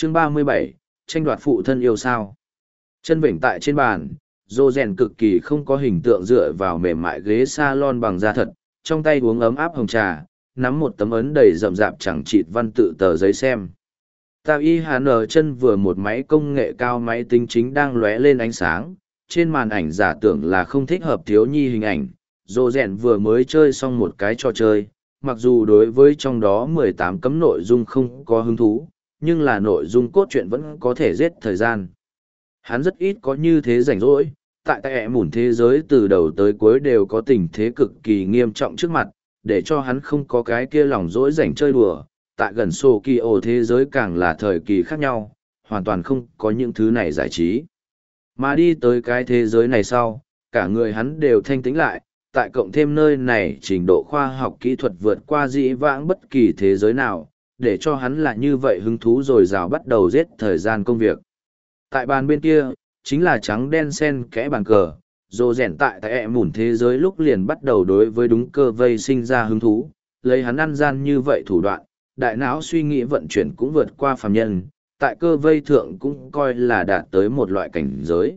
Chương 37, tranh đoạt phụ thân yêu sao. Chân vểnh tại trên bàn, rô rèn cực kỳ không có hình tượng dựa vào mềm mại ghế salon bằng da thật, trong tay uống ấm áp hồng trà, nắm một tấm ấn đầy rậm rạp chẳng chịt văn tự tờ giấy xem. Tao y hàn ở chân vừa một máy công nghệ cao máy tính chính đang lóe lên ánh sáng, trên màn ảnh giả tưởng là không thích hợp thiếu nhi hình ảnh. Rô rèn vừa mới chơi xong một cái trò chơi, mặc dù đối với trong đó 18 cấm nội dung không có hứng thú, nhưng là nội dung cốt truyện vẫn có thể giết thời gian. Hắn rất ít có như thế rảnh rỗi, tại tại mủn thế giới từ đầu tới cuối đều có tình thế cực kỳ nghiêm trọng trước mặt, để cho hắn không có cái kia lòng rỗi rảnh chơi đùa. Tại gần sổ kỳ ổ thế giới càng là thời kỳ khác nhau, hoàn toàn không có những thứ này giải trí. Mà đi tới cái thế giới này sau, cả người hắn đều thanh tĩnh lại, tại cộng thêm nơi này trình độ khoa học kỹ thuật vượt qua dĩ vãng bất kỳ thế giới nào, để cho hắn là như vậy hứng thú rồi rào bắt đầu giết thời gian công việc. Tại bàn bên kia, chính là trắng đen xen kẽ bàn cờ, rồ rèn tại mủn thế giới lúc liền bắt đầu đối với đúng cơ vây sinh ra hứng thú, lấy hắn ăn gian như vậy thủ đoạn, đại não suy nghĩ vận chuyển cũng vượt qua phàm nhân, tại cơ vây thượng cũng coi là đạt tới một loại cảnh giới.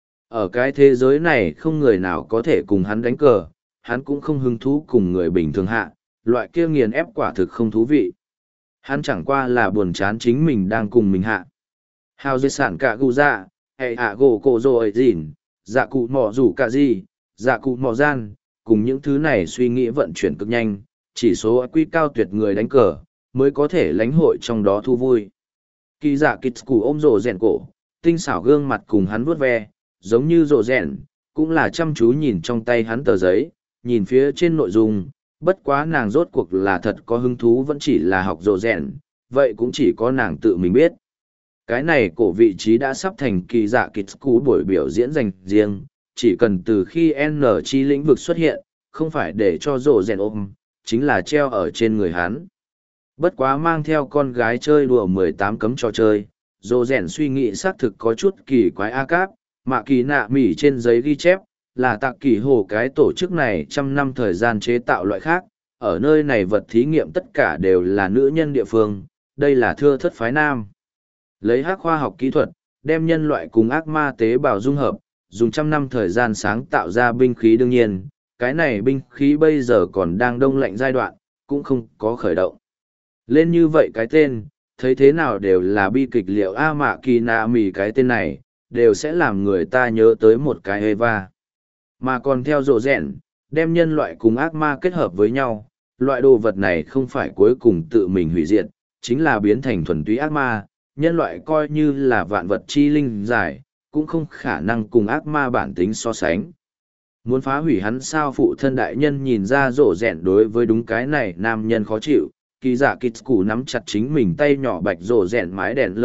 Ở cái thế giới này không người nào có thể cùng hắn đánh cờ, hắn cũng không hứng thú cùng người bình thường hạ, loại kia nghiền ép quả thực không thú vị. Hắn chẳng qua là buồn chán chính mình đang cùng mình hạ. Hào dây sản cả gu dạ, hệ hạ gỗ cổ rồ ấy dìn, dạ cụ mỏ rủ cả gì, dạ cụ mỏ gian, cùng những thứ này suy nghĩ vận chuyển cực nhanh, chỉ số IQ cao tuyệt người đánh cờ, mới có thể lãnh hội trong đó thu vui. Kỳ dạ kịch củ ôm rồ rèn cổ, tinh xảo gương mặt cùng hắn vuốt ve, giống như rồ rèn, cũng là chăm chú nhìn trong tay hắn tờ giấy, nhìn phía trên nội dung, bất quá nàng rốt cuộc là thật có hứng thú vẫn chỉ là học rồ rèn, vậy cũng chỉ có nàng tự mình biết. Cái này cổ vị trí đã sắp thành kỳ dạ kịch cú buổi biểu diễn dành riêng, chỉ cần từ khi N chi lĩnh vực xuất hiện, không phải để cho rồ rèn ôm, chính là treo ở trên người hắn. Bất quá mang theo con gái chơi đùa 18 cấm trò chơi, rồ rèn suy nghĩ xác thực có chút kỳ quái a cáp, mạ kỳ nạ mỉ trên giấy ghi chép, là tạc kỳ hồ cái tổ chức này trăm năm thời gian chế tạo loại khác, ở nơi này vật thí nghiệm tất cả đều là nữ nhân địa phương, đây là thưa thất phái nam. Lấy hắc khoa học kỹ thuật, đem nhân loại cùng ác ma tế bào dung hợp, dùng trăm năm thời gian sáng tạo ra binh khí đương nhiên, cái này binh khí bây giờ còn đang đông lạnh giai đoạn, cũng không có khởi động. Lên như vậy cái tên, thấy thế nào đều là bi kịch liệu A mạ kỳ nạ mỉ cái tên này, đều sẽ làm người ta nhớ tới một cái Eva. Mà còn theo rộ rẽn, đem nhân loại cùng ác ma kết hợp với nhau, loại đồ vật này không phải cuối cùng tự mình hủy diệt, chính là biến thành thuần túy ác ma, nhân loại coi như là vạn vật chi linh giải, cũng không khả năng cùng ác ma bản tính so sánh. Muốn phá hủy hắn sao phụ thân đại nhân nhìn ra rộ rẽn đối với đúng cái này nam nhân khó chịu, kỳ giả kịch củ nắm chặt chính mình tay nhỏ bạch rộ rẽn mái đèn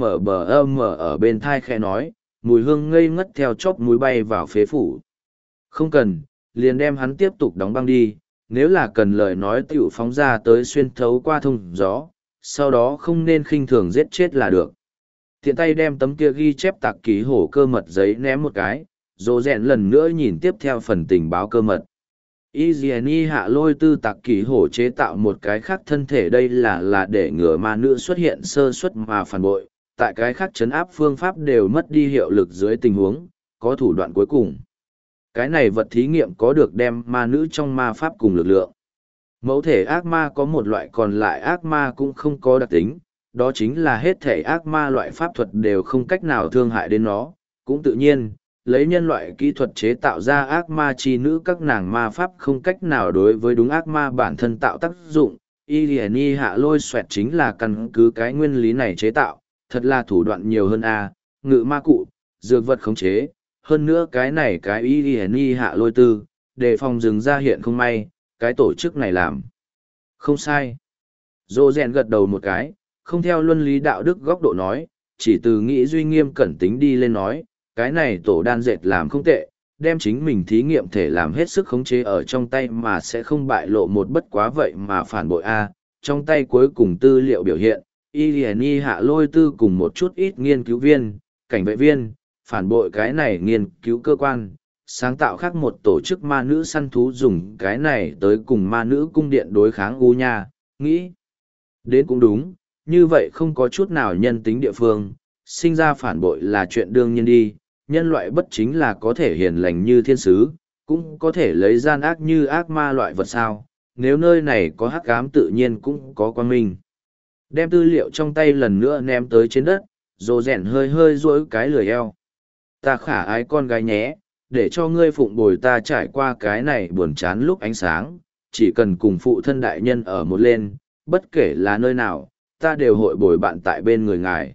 LMBM ở bên thai khe nói, mùi hương ngây ngất theo chóp mũi bay vào phế phủ. Không cần, liền đem hắn tiếp tục đóng băng đi, nếu là cần lời nói tiểu phóng ra tới xuyên thấu qua thông gió, sau đó không nên khinh thường giết chết là được. Thiện tay đem tấm kia ghi chép tạc ký hổ cơ mật giấy ném một cái, rồ rèn lần nữa nhìn tiếp theo phần tình báo cơ mật. Izini hạ lôi tư tạc ký hổ chế tạo một cái khác thân thể đây là để ngừa ma nữ xuất hiện sơ suất mà phản bội, tại cái khác chấn áp phương pháp đều mất đi hiệu lực dưới tình huống, có thủ đoạn cuối cùng. Cái này vật thí nghiệm có được đem ma nữ trong ma pháp cùng lực lượng. Mẫu thể ác ma có một loại còn lại ác ma cũng không có đặc tính, đó chính là hết thể ác ma loại pháp thuật đều không cách nào thương hại đến nó, cũng tự nhiên, lấy nhân loại kỹ thuật chế tạo ra ác ma chi nữ các nàng ma pháp không cách nào đối với đúng ác ma bản thân tạo tác dụng. Iliani hạ lôi xoẹt chính là căn cứ cái nguyên lý này chế tạo, thật là thủ đoạn nhiều hơn a, ngự ma cụ, dược vật khống chế, hơn nữa cái này cái Iliani hạ lôi tư, đề phòng rừng ra hiện không may, cái tổ chức này làm. Không sai. Dô rèn gật đầu một cái, không theo luân lý đạo đức góc độ nói, chỉ từ nghĩ duy nghiêm cẩn tính đi lên nói, cái này tổ đan dệt làm không tệ, đem chính mình thí nghiệm thể làm hết sức khống chế ở trong tay mà sẽ không bại lộ một bất quá vậy mà phản bội A, trong tay cuối cùng tư liệu biểu hiện, Iliani hạ lôi tư cùng một chút ít nghiên cứu viên, cảnh vệ viên, phản bội cái này nghiên cứu cơ quan, sáng tạo khác một tổ chức ma nữ săn thú dùng cái này tới cùng ma nữ cung điện đối kháng U Nha, nghĩ. Đến cũng đúng, Như vậy không có chút nào nhân tính địa phương, sinh ra phản bội là chuyện đương nhiên đi, nhân loại bất chính là có thể hiền lành như thiên sứ, cũng có thể lấy gian ác như ác ma loại vật sao, nếu nơi này có hắc ám tự nhiên cũng có quang minh. Đem tư liệu trong tay lần nữa ném tới trên đất, rồ rèn hơi hơi duỗi cái lười eo. Ta khả ái con gái nhé, để cho ngươi phụng bồi ta trải qua cái này buồn chán lúc ánh sáng, chỉ cần cùng phụ thân đại nhân ở một lên, bất kể là nơi nào, ta đều hội bồi bạn tại bên người ngài.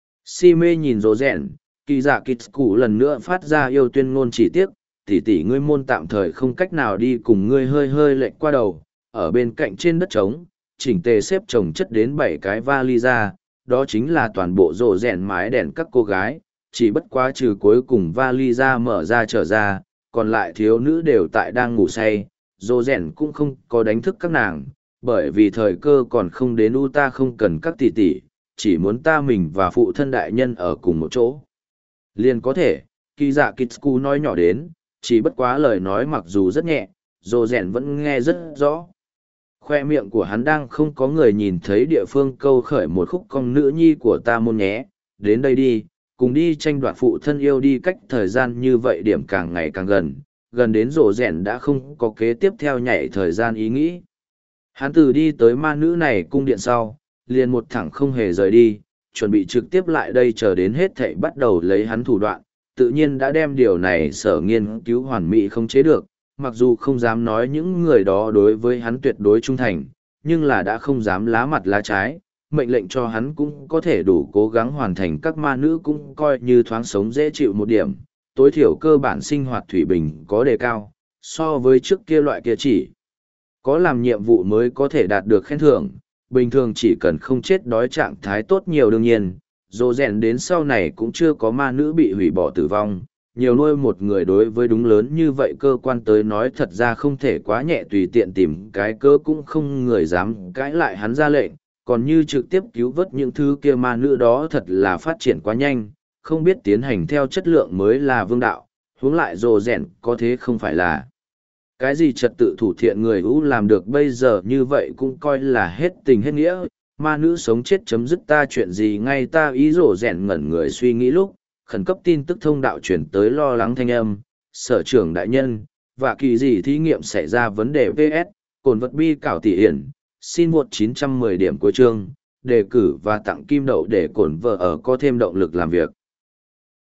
Si mê nhìn rồ rèn, kỳ dạ kịch cụ lần nữa phát ra yêu tuyên ngôn chỉ tiếc, tỷ tỷ ngươi môn tạm thời không cách nào đi cùng ngươi hơi hơi lệch qua đầu, ở bên cạnh trên đất trống, chỉnh tề xếp chồng chất đến 7 cái vali ra, đó chính là toàn bộ rồ rèn mái đèn các cô gái, chỉ bất quá trừ cuối cùng vali ra mở ra trở ra, còn lại thiếu nữ đều tại đang ngủ say, rồ rèn cũng không có đánh thức các nàng, bởi vì thời cơ còn không đến ta không cần các tỷ tỷ, chỉ muốn ta mình và phụ thân đại nhân ở cùng một chỗ. Liền có thể, kỳ dạ Kitsuku nói nhỏ đến, chỉ bất quá lời nói mặc dù rất nhẹ, rồ rèn vẫn nghe rất rõ. Khoe miệng của hắn đang không có người nhìn thấy địa phương câu khởi một khúc con nữ nhi của ta môn nhé, đến đây đi, cùng đi tranh đoạt phụ thân yêu đi cách thời gian như vậy điểm càng ngày càng gần, gần đến rồ rèn đã không có kế tiếp theo nhảy thời gian ý nghĩ. Hắn từ đi tới ma nữ này cung điện sau, liền một thẳng không hề rời đi, chuẩn bị trực tiếp lại đây chờ đến hết thảy bắt đầu lấy hắn thủ đoạn, tự nhiên đã đem điều này sở nghiên cứu hoàn mỹ không chế được, mặc dù không dám nói những người đó đối với hắn tuyệt đối trung thành, nhưng là đã không dám lá mặt lá trái, mệnh lệnh cho hắn cũng có thể đủ cố gắng hoàn thành các ma nữ cũng coi như thoáng sống dễ chịu một điểm, tối thiểu cơ bản sinh hoạt thủy bình có đề cao, so với trước kia loại kia chỉ có làm nhiệm vụ mới có thể đạt được khen thưởng, bình thường chỉ cần không chết đói trạng thái tốt nhiều đương nhiên, dồ rèn đến sau này cũng chưa có ma nữ bị hủy bỏ tử vong, nhiều nuôi một người đối với đúng lớn như vậy cơ quan tới nói thật ra không thể quá nhẹ tùy tiện tìm cái cơ cũng không người dám cãi lại hắn ra lệnh, còn như trực tiếp cứu vớt những thứ kia ma nữ đó thật là phát triển quá nhanh, không biết tiến hành theo chất lượng mới là vương đạo, huống lại dồ rèn có thế không phải là cái gì trật tự thủ thiện người ưu làm được bây giờ như vậy cũng coi là hết tình hết nghĩa, ma nữ sống chết chấm dứt ta chuyện gì ngay ta ý rổ rèn ngẩn người suy nghĩ lúc, khẩn cấp tin tức thông đạo chuyển tới lo lắng thanh âm, sở trưởng đại nhân, và kỳ gì thí nghiệm xảy ra vấn đề VS, cồn vật bi cảo tỷ hiển, xin 1910 điểm cuối chương, đề cử và tặng kim đậu để cổn vợ ở có thêm động lực làm việc.